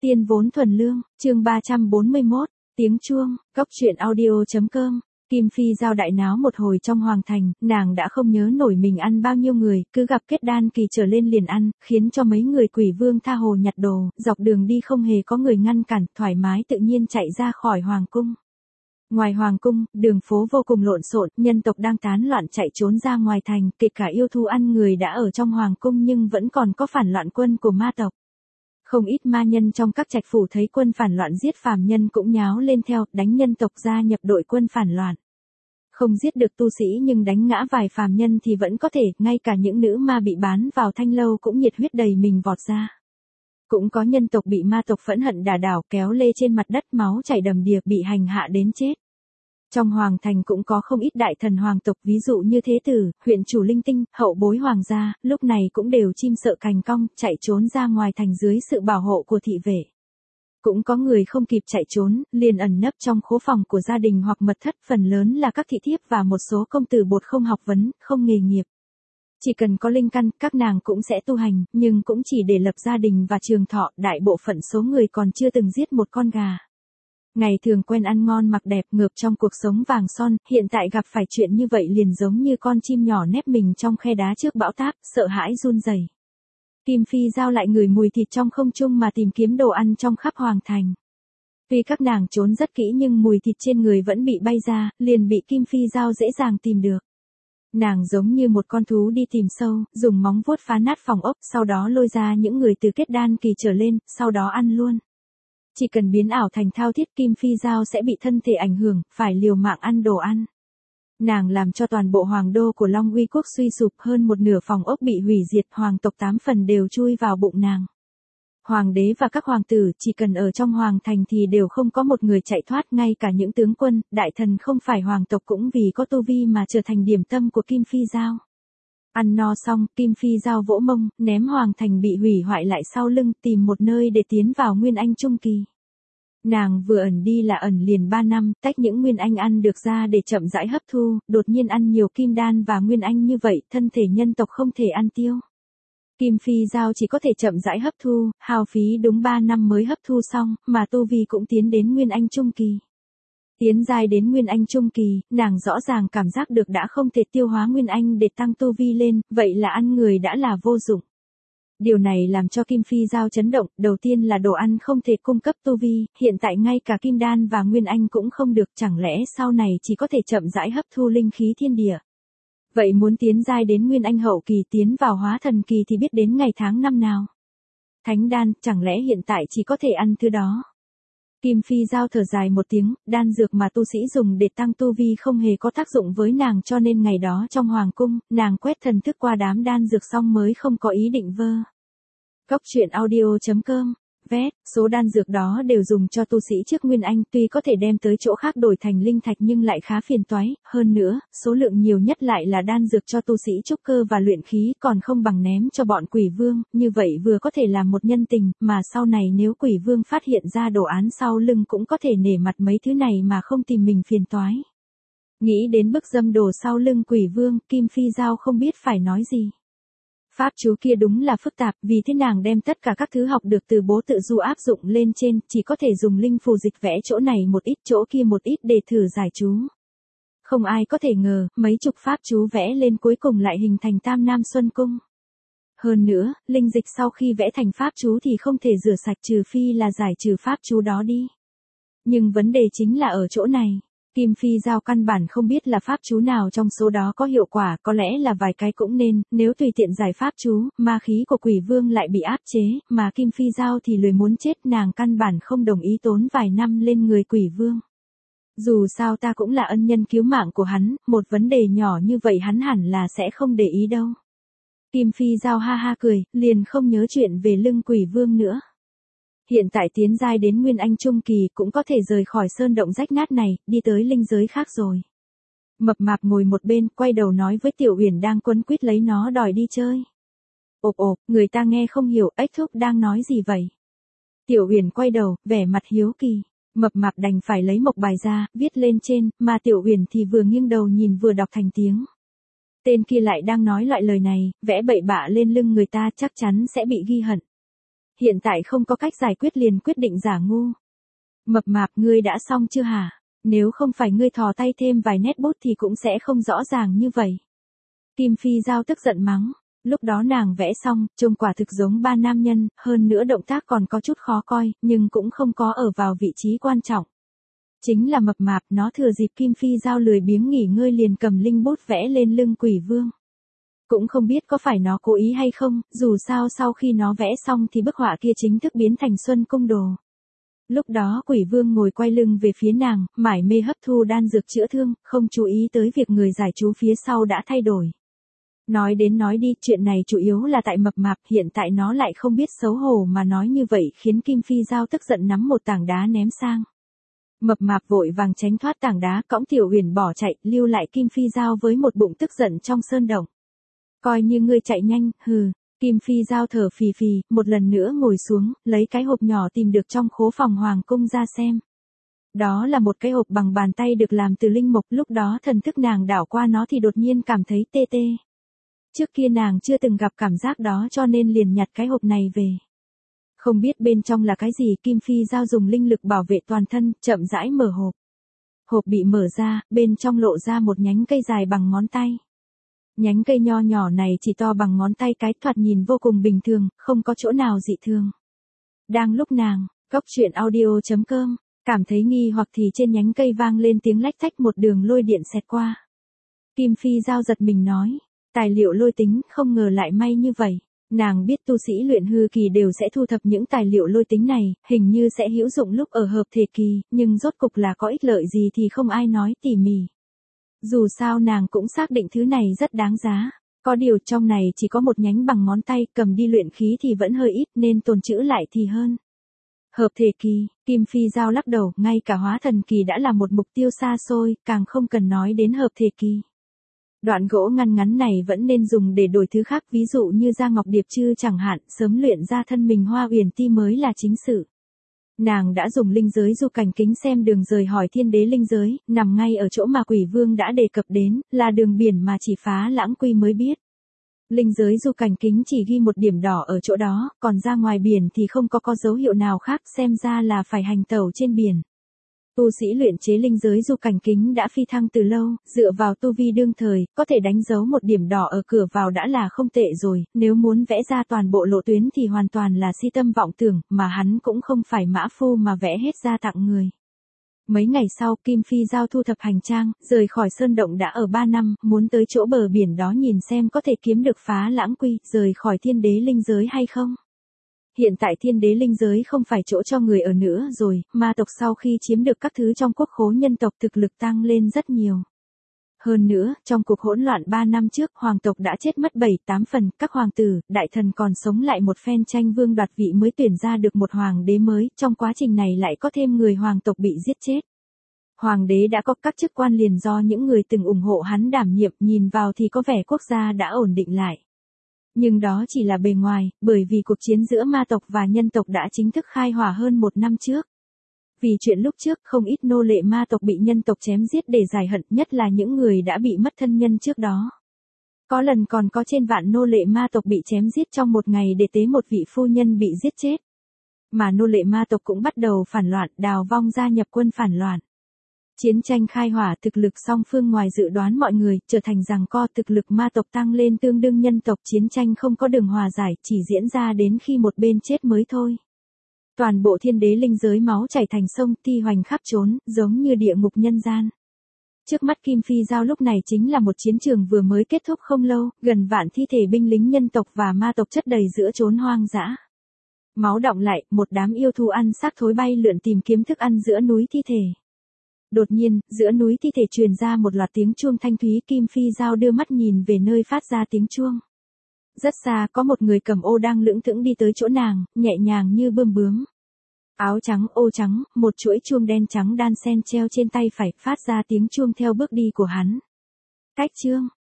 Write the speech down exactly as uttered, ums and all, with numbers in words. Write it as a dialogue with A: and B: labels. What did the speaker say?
A: Tiên vốn thuần lương, chương ba trăm bốn mươi mốt, tiếng chuông, cốc truyện audio.com. Kim Phi giao đại náo một hồi trong hoàng thành, nàng đã không nhớ nổi mình ăn bao nhiêu người, cứ gặp kết đan kỳ trở lên liền ăn, khiến cho mấy người quỷ vương tha hồ nhặt đồ, dọc đường đi không hề có người ngăn cản, thoải mái tự nhiên chạy ra khỏi hoàng cung. Ngoài hoàng cung, đường phố vô cùng lộn xộn, nhân tộc đang tán loạn chạy trốn ra ngoài thành, kể cả yêu thú ăn người đã ở trong hoàng cung nhưng vẫn còn có phản loạn quân của ma tộc. Không ít ma nhân trong các trạch phủ thấy quân phản loạn giết phàm nhân cũng nháo lên theo, đánh nhân tộc gia nhập đội quân phản loạn. Không giết được tu sĩ nhưng đánh ngã vài phàm nhân thì vẫn có thể, ngay cả những nữ ma bị bán vào thanh lâu cũng nhiệt huyết đầy mình vọt ra. Cũng có nhân tộc bị ma tộc phẫn hận đả đảo kéo lê trên mặt đất máu chảy đầm đìa bị hành hạ đến chết. Trong hoàng thành cũng có không ít đại thần hoàng tộc ví dụ như Thế Tử, huyện chủ linh tinh, hậu bối hoàng gia, lúc này cũng đều chim sợ cành cong, chạy trốn ra ngoài thành dưới sự bảo hộ của thị vệ. Cũng có người không kịp chạy trốn, liền ẩn nấp trong khố phòng của gia đình hoặc mật thất, phần lớn là các thị thiếp và một số công tử bột không học vấn, không nghề nghiệp. Chỉ cần có linh căn, các nàng cũng sẽ tu hành, nhưng cũng chỉ để lập gia đình và trường thọ, đại bộ phận số người còn chưa từng giết một con gà. Ngày thường quen ăn ngon mặc đẹp ngược trong cuộc sống vàng son, hiện tại gặp phải chuyện như vậy liền giống như con chim nhỏ nép mình trong khe đá trước bão táp, sợ hãi run rẩy. Kim Phi giao lại ngửi mùi thịt trong không trung mà tìm kiếm đồ ăn trong khắp hoàng thành. Tuy các nàng trốn rất kỹ nhưng mùi thịt trên người vẫn bị bay ra, liền bị Kim Phi giao dễ dàng tìm được. Nàng giống như một con thú đi tìm sâu, dùng móng vuốt phá nát phòng ốc, sau đó lôi ra những người từ kết đan kỳ trở lên, sau đó ăn luôn. Chỉ cần biến ảo thành thao thiết, Kim Phi giao sẽ bị thân thể ảnh hưởng, phải liều mạng ăn đồ ăn. Nàng làm cho toàn bộ hoàng đô của Long Uy quốc suy sụp, hơn một nửa phòng ốc bị hủy diệt, hoàng tộc tám phần đều chui vào bụng nàng. Hoàng đế và các hoàng tử chỉ cần ở trong hoàng thành thì đều không có một người chạy thoát, ngay cả những tướng quân, đại thần không phải hoàng tộc cũng vì có tu vi mà trở thành điểm tâm của Kim Phi giao. Ăn no xong, Kim Phi giao vỗ mông, ném hoàng thành bị hủy hoại lại sau lưng, tìm một nơi để tiến vào Nguyên Anh Trung Kỳ. Nàng vừa ẩn đi là ẩn liền ba năm, tách những Nguyên Anh ăn được ra để chậm rãi hấp thu, đột nhiên ăn nhiều Kim Đan và Nguyên Anh như vậy, thân thể nhân tộc không thể ăn tiêu. Kim Phi giao chỉ có thể chậm rãi hấp thu, hao phí đúng ba năm mới hấp thu xong, mà tu vi cũng tiến đến Nguyên Anh Trung Kỳ. Tiến giai đến Nguyên Anh Trung Kỳ, nàng rõ ràng cảm giác được đã không thể tiêu hóa Nguyên Anh để tăng tu vi lên, vậy là ăn người đã là vô dụng. Điều này làm cho Kim Phi giao chấn động, đầu tiên là đồ ăn không thể cung cấp tu vi, hiện tại ngay cả Kim Đan và Nguyên Anh cũng không được, chẳng lẽ sau này chỉ có thể chậm rãi hấp thu linh khí thiên địa. Vậy muốn tiến giai đến Nguyên Anh hậu kỳ, tiến vào hóa thần kỳ thì biết đến ngày tháng năm nào. Thánh đan, chẳng lẽ hiện tại chỉ có thể ăn thứ đó. Kim Phi giao thở dài một tiếng, đan dược mà tu sĩ dùng để tăng tu vi không hề có tác dụng với nàng, cho nên ngày đó trong hoàng cung, nàng quét thần thức qua đám đan dược xong mới không có ý định vơ. Cốc truyện audio.com. Vét, số đan dược đó đều dùng cho tu sĩ trước Nguyên Anh, tuy có thể đem tới chỗ khác đổi thành linh thạch nhưng lại khá phiền toái, hơn nữa, số lượng nhiều nhất lại là đan dược cho tu sĩ trúc cơ và luyện khí, còn không bằng ném cho bọn quỷ vương, như vậy vừa có thể làm một nhân tình, mà sau này nếu quỷ vương phát hiện ra đồ án sau lưng cũng có thể nể mặt mấy thứ này mà không tìm mình phiền toái. Nghĩ đến bức dâm đồ sau lưng quỷ vương, Kim Phi giao không biết phải nói gì. Pháp chú kia đúng là phức tạp, vì thế nàng đem tất cả các thứ học được từ bố tự du áp dụng lên trên, chỉ có thể dùng linh phù dịch vẽ chỗ này một ít chỗ kia một ít để thử giải chú. Không ai có thể ngờ, mấy chục pháp chú vẽ lên cuối cùng lại hình thành Tam Nam Xuân Cung. Hơn nữa, linh dịch sau khi vẽ thành pháp chú thì không thể rửa sạch trừ phi là giải trừ pháp chú đó đi. Nhưng vấn đề chính là ở chỗ này. Kim Phi giao căn bản không biết là pháp chú nào trong số đó có hiệu quả, có lẽ là vài cái cũng nên, nếu tùy tiện giải pháp chú, ma khí của quỷ vương lại bị áp chế, mà Kim Phi giao thì lười muốn chết, nàng căn bản không đồng ý tốn vài năm lên người quỷ vương. Dù sao ta cũng là ân nhân cứu mạng của hắn, một vấn đề nhỏ như vậy hắn hẳn là sẽ không để ý đâu. Kim Phi giao ha ha cười, liền không nhớ chuyện về lưng quỷ vương nữa. Hiện tại tiến giai đến Nguyên Anh Trung Kỳ cũng có thể rời khỏi sơn động rách nát này, đi tới linh giới khác rồi. Mập mạp ngồi một bên, quay đầu nói với Tiểu Uyển đang quấn quýt lấy nó đòi đi chơi. Ộp ộp, người ta nghe không hiểu, ếch thúc đang nói gì vậy? Tiểu Uyển quay đầu, vẻ mặt hiếu kỳ. Mập mạp đành phải lấy mộc bài ra, viết lên trên, mà Tiểu Uyển thì vừa nghiêng đầu nhìn vừa đọc thành tiếng. Tên kia lại đang nói loại lời này, vẽ bậy bạ lên lưng người ta chắc chắn sẽ bị ghi hận. Hiện tại không có cách giải quyết liền quyết định giả ngu. Mập mạp, ngươi đã xong chưa hả? Nếu không phải ngươi thò tay thêm vài nét bút thì cũng sẽ không rõ ràng như vậy. Kim Phi Giao tức giận mắng. Lúc đó nàng vẽ xong, trông quả thực giống ba nam nhân, hơn nữa động tác còn có chút khó coi, nhưng cũng không có ở vào vị trí quan trọng. Chính là mập mạp, nó thừa dịp Kim Phi Giao lười biếng nghỉ ngơi liền cầm linh bút vẽ lên lưng quỷ vương. Cũng không biết có phải nó cố ý hay không, dù sao sau khi nó vẽ xong thì bức họa kia chính thức biến thành Xuân Cung Đồ. Lúc đó quỷ vương ngồi quay lưng về phía nàng, mải mê hấp thu đan dược chữa thương, không chú ý tới việc người giải chú phía sau đã thay đổi. Nói đến nói đi, chuyện này chủ yếu là tại mập mạp, hiện tại nó lại không biết xấu hổ mà nói như vậy khiến Kim Phi Giao tức giận nắm một tảng đá ném sang. Mập mạp vội vàng tránh thoát tảng đá, cõng Tiểu Huyền bỏ chạy, lưu lại Kim Phi Giao với một bụng tức giận trong sơn động. Coi như ngươi chạy nhanh, hừ. Kim Phi Giao thở phì phì, một lần nữa ngồi xuống, lấy cái hộp nhỏ tìm được trong khố phòng hoàng cung ra xem. Đó là một cái hộp bằng bàn tay được làm từ linh mộc, lúc đó thần thức nàng đảo qua nó thì đột nhiên cảm thấy tê tê. Trước kia nàng chưa từng gặp cảm giác đó cho nên liền nhặt cái hộp này về. Không biết bên trong là cái gì, Kim Phi Giao dùng linh lực bảo vệ toàn thân, chậm rãi mở hộp. Hộp bị mở ra, bên trong lộ ra một nhánh cây dài bằng ngón tay. Nhánh cây nho nhỏ này chỉ to bằng ngón tay cái, thoạt nhìn vô cùng bình thường, không có chỗ nào dị thường. Đang lúc nàng, góc truyện audio chấm com, cảm thấy nghi hoặc thì trên nhánh cây vang lên tiếng lách tách, một đường lôi điện xẹt qua. Kim Phi Giao giật mình nói, tài liệu lôi tính, không ngờ lại may như vậy. Nàng biết tu sĩ luyện hư kỳ đều sẽ thu thập những tài liệu lôi tính này, hình như sẽ hữu dụng lúc ở hợp thể kỳ, nhưng rốt cục là có ích lợi gì thì không ai nói tỉ mỉ. Dù sao nàng cũng xác định thứ này rất đáng giá. Có điều trong này chỉ có một nhánh bằng ngón tay, cầm đi luyện khí thì vẫn hơi ít nên tồn trữ lại thì hơn. Hợp thể kỳ, Kim Phi Giao lắc đầu, ngay cả hóa thần kỳ đã là một mục tiêu xa xôi, càng không cần nói đến hợp thể kỳ. Đoạn gỗ ngăn ngắn này vẫn nên dùng để đổi thứ khác, ví dụ như da ngọc điệp chư chẳng hạn, sớm luyện ra thân mình Hoa Uyển Ti mới là chính sự. Nàng đã dùng linh giới du cảnh kính xem đường rời hỏi thiên đế linh giới, nằm ngay ở chỗ mà quỷ vương đã đề cập đến, là đường biển mà chỉ Phá Lãng Quy mới biết. Linh giới du cảnh kính chỉ ghi một điểm đỏ ở chỗ đó, còn ra ngoài biển thì không có có dấu hiệu nào khác, xem ra là phải hành tẩu trên biển. Tu sĩ luyện chế linh giới du cảnh kính đã phi thăng từ lâu, dựa vào tu vi đương thời, có thể đánh dấu một điểm đỏ ở cửa vào đã là không tệ rồi, nếu muốn vẽ ra toàn bộ lộ tuyến thì hoàn toàn là si tâm vọng tưởng, mà hắn cũng không phải mã phu mà vẽ hết ra tặng người. Mấy ngày sau, Kim Phi Giao thu thập hành trang, rời khỏi sơn động đã ở ba năm, muốn tới chỗ bờ biển đó nhìn xem có thể kiếm được Phá Lãng Quy, rời khỏi thiên đế linh giới hay không. Hiện tại thiên đế linh giới không phải chỗ cho người ở nữa rồi, ma tộc sau khi chiếm được các thứ trong quốc khố nhân tộc thực lực tăng lên rất nhiều. Hơn nữa, trong cuộc hỗn loạn ba năm trước, hoàng tộc đã chết mất bảy tám phần, các hoàng tử, đại thần còn sống lại một phen tranh vương đoạt vị mới tuyển ra được một hoàng đế mới, trong quá trình này lại có thêm người hoàng tộc bị giết chết. Hoàng đế đã có các chức quan liền do những người từng ủng hộ hắn đảm nhiệm, nhìn vào thì có vẻ quốc gia đã ổn định lại. Nhưng đó chỉ là bề ngoài, bởi vì cuộc chiến giữa ma tộc và nhân tộc đã chính thức khai hỏa hơn một năm trước. Vì chuyện lúc trước không ít nô lệ ma tộc bị nhân tộc chém giết để giải hận, nhất là những người đã bị mất thân nhân trước đó. Có lần còn có trên vạn nô lệ ma tộc bị chém giết trong một ngày để tế một vị phu nhân bị giết chết. Mà nô lệ ma tộc cũng bắt đầu phản loạn, đào vong gia nhập quân phản loạn. Chiến tranh khai hỏa, thực lực song phương ngoài dự đoán mọi người, trở thành giằng co, thực lực ma tộc tăng lên tương đương nhân tộc, chiến tranh không có đường hòa giải, chỉ diễn ra đến khi một bên chết mới thôi. Toàn bộ thiên đế linh giới máu chảy thành sông, thi hoành khắp trốn, giống như địa ngục nhân gian. Trước mắt Kim Phi Giao lúc này chính là một chiến trường vừa mới kết thúc không lâu, gần vạn thi thể binh lính nhân tộc và ma tộc chất đầy giữa chốn hoang dã. Máu đọng lại, một đám yêu thú ăn xác thối bay lượn tìm kiếm thức ăn giữa núi thi thể. Đột nhiên, giữa núi thi thể truyền ra một loạt tiếng chuông thanh thúy, Kim Phi Giao đưa mắt nhìn về nơi phát ra tiếng chuông. Rất xa, có một người cầm ô đang lững thững đi tới chỗ nàng, nhẹ nhàng như bươm bướm. Áo trắng, ô trắng, một chuỗi chuông đen trắng đan xen treo trên tay phải, phát ra tiếng chuông theo bước đi của hắn. Cách chương,